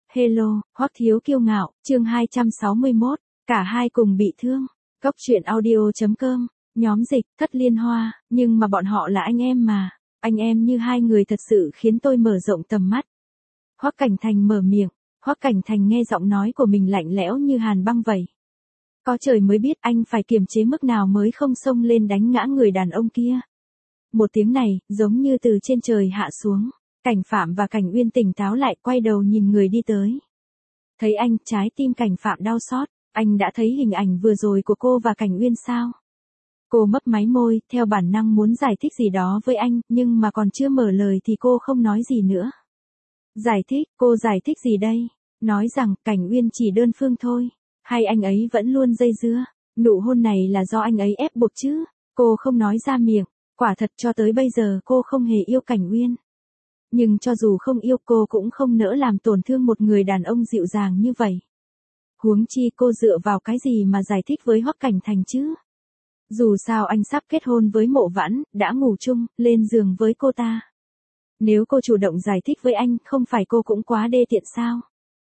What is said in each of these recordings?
Hello, Hoắc Thiếu Kiêu Ngạo, chương 261, cả hai cùng bị thương. Cốc truyện audio.com, nhóm dịch, Thất Liên Hoa, nhưng mà bọn họ là anh em mà. Anh em như hai người thật sự khiến tôi mở rộng tầm mắt. Hoắc Cảnh Thành mở miệng, Hoắc Cảnh Thành nghe giọng nói của mình lạnh lẽo như hàn băng vậy. Có trời mới biết anh phải kiềm chế mức nào mới không xông lên đánh ngã người đàn ông kia. Một tiếng này, giống như từ trên trời hạ xuống. Cảnh Phạm và Cảnh Uyên tỉnh táo lại, quay đầu nhìn người đi tới. Thấy anh, trái tim Cảnh Phạm đau xót. Anh đã thấy hình ảnh vừa rồi của cô và Cảnh Uyên sao? Cô mấp máy môi, theo bản năng muốn giải thích gì đó với anh, nhưng mà còn chưa mở lời thì cô không nói gì nữa. Giải thích, cô giải thích gì đây? Nói rằng, Cảnh Uyên chỉ đơn phương thôi. Hay anh ấy vẫn luôn dây dưa? Nụ hôn này là do anh ấy ép buộc chứ? Cô không nói ra miệng. Quả thật cho tới bây giờ cô không hề yêu Cảnh Uyên. Nhưng cho dù không yêu cô cũng không nỡ làm tổn thương một người đàn ông dịu dàng như vậy. Huống chi cô dựa vào cái gì mà giải thích với Hoắc Cảnh Thành chứ? Dù sao anh sắp kết hôn với Mộ Vãn, đã ngủ chung, lên giường với cô ta. Nếu cô chủ động giải thích với anh, không phải cô cũng quá đê tiện sao?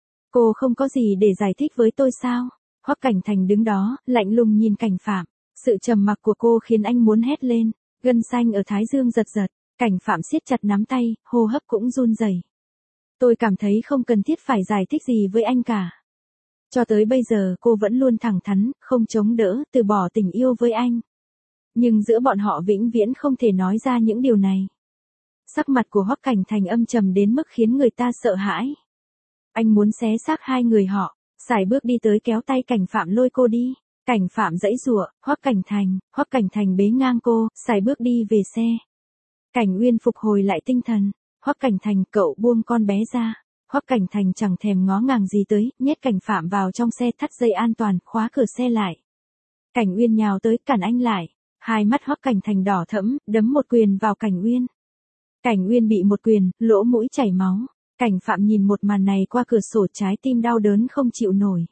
Cô không có gì để giải thích với tôi sao? Hoắc Cảnh Thành đứng đó, lạnh lùng nhìn Cảnh Phạm. Sự trầm mặc của cô khiến anh muốn hét lên, gân xanh ở thái dương giật giật. Cảnh Phạm siết chặt nắm tay, hô hấp cũng run rẩy. Tôi cảm thấy không cần thiết phải giải thích gì với anh cả. Cho tới bây giờ cô vẫn luôn thẳng thắn, không chống đỡ, từ bỏ tình yêu với anh. Nhưng giữa bọn họ vĩnh viễn không thể nói ra những điều này. Sắc mặt của Hoắc Cảnh Thành âm trầm đến mức khiến người ta sợ hãi. Anh muốn xé xác hai người họ, sải bước đi tới kéo tay Cảnh Phạm lôi cô đi. Cảnh Phạm giãy giụa, Hoắc Cảnh Thành bế ngang cô, sải bước đi về xe. Cảnh Uyên phục hồi lại tinh thần, Hoắc Cảnh Thành, cậu buông con bé ra. Hoắc Cảnh Thành chẳng thèm ngó ngàng gì tới, nhét Cảnh Phạm vào trong xe, thắt dây an toàn, khóa cửa xe lại. Cảnh Uyên nhào tới cản anh lại, hai mắt Hoắc Cảnh Thành đỏ thẫm, đấm một quyền vào Cảnh Uyên. Cảnh Uyên bị một quyền, lỗ mũi chảy máu. Cảnh Phạm nhìn một màn này qua cửa sổ, trái tim đau đớn không chịu nổi.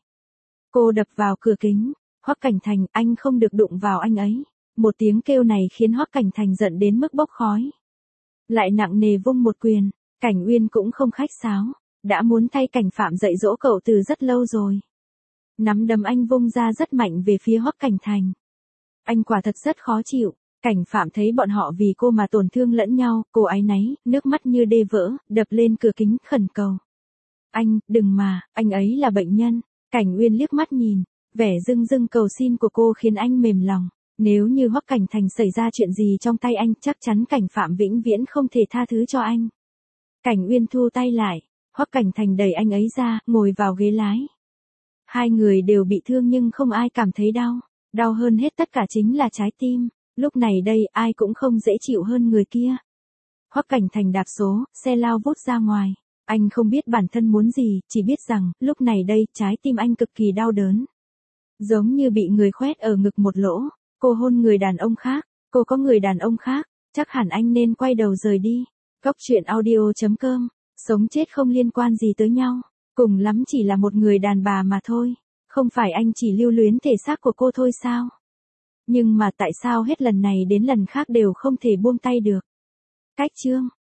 Cô đập vào cửa kính, Hoắc Cảnh Thành, anh không được đụng vào anh ấy. Một tiếng kêu này khiến Hoắc Cảnh Thành giận đến mức bốc khói. Lại nặng nề vung một quyền, Cảnh Uyên cũng không khách sáo, đã muốn thay Cảnh Phạm dạy dỗ cậu từ rất lâu rồi. Nắm đấm anh vung ra rất mạnh về phía Hoắc Cảnh Thành. Anh quả thật rất khó chịu. Cảnh Phạm thấy bọn họ vì cô mà tổn thương lẫn nhau, cô áy náy, nước mắt như đê vỡ, đập lên cửa kính khẩn cầu. Anh, đừng mà, anh ấy là bệnh nhân. Cảnh Uyên liếc mắt nhìn, vẻ rưng rưng cầu xin của cô khiến anh mềm lòng. Nếu như Hoắc Cảnh Thành xảy ra chuyện gì trong tay anh, chắc chắn Cảnh Phạm vĩnh viễn không thể tha thứ cho anh. Cảnh Uyên thu tay lại, Hoắc Cảnh Thành đẩy anh ấy ra, ngồi vào ghế lái. Hai người đều bị thương nhưng không ai cảm thấy đau. Đau hơn hết tất cả chính là trái tim. Lúc này đây, ai cũng không dễ chịu hơn người kia. Hoắc Cảnh Thành đạp số, xe lao vút ra ngoài. Anh không biết bản thân muốn gì, chỉ biết rằng, lúc này đây, trái tim anh cực kỳ đau đớn. Giống như bị người khoét ở ngực một lỗ. Cô hôn người đàn ông khác, cô có người đàn ông khác, chắc hẳn anh nên quay đầu rời đi. Cốc truyện audio.com, sống chết không liên quan gì tới nhau, cùng lắm chỉ là một người đàn bà mà thôi. Không phải anh chỉ lưu luyến thể xác của cô thôi sao? Nhưng mà tại sao hết lần này đến lần khác đều không thể buông tay được? Cách chương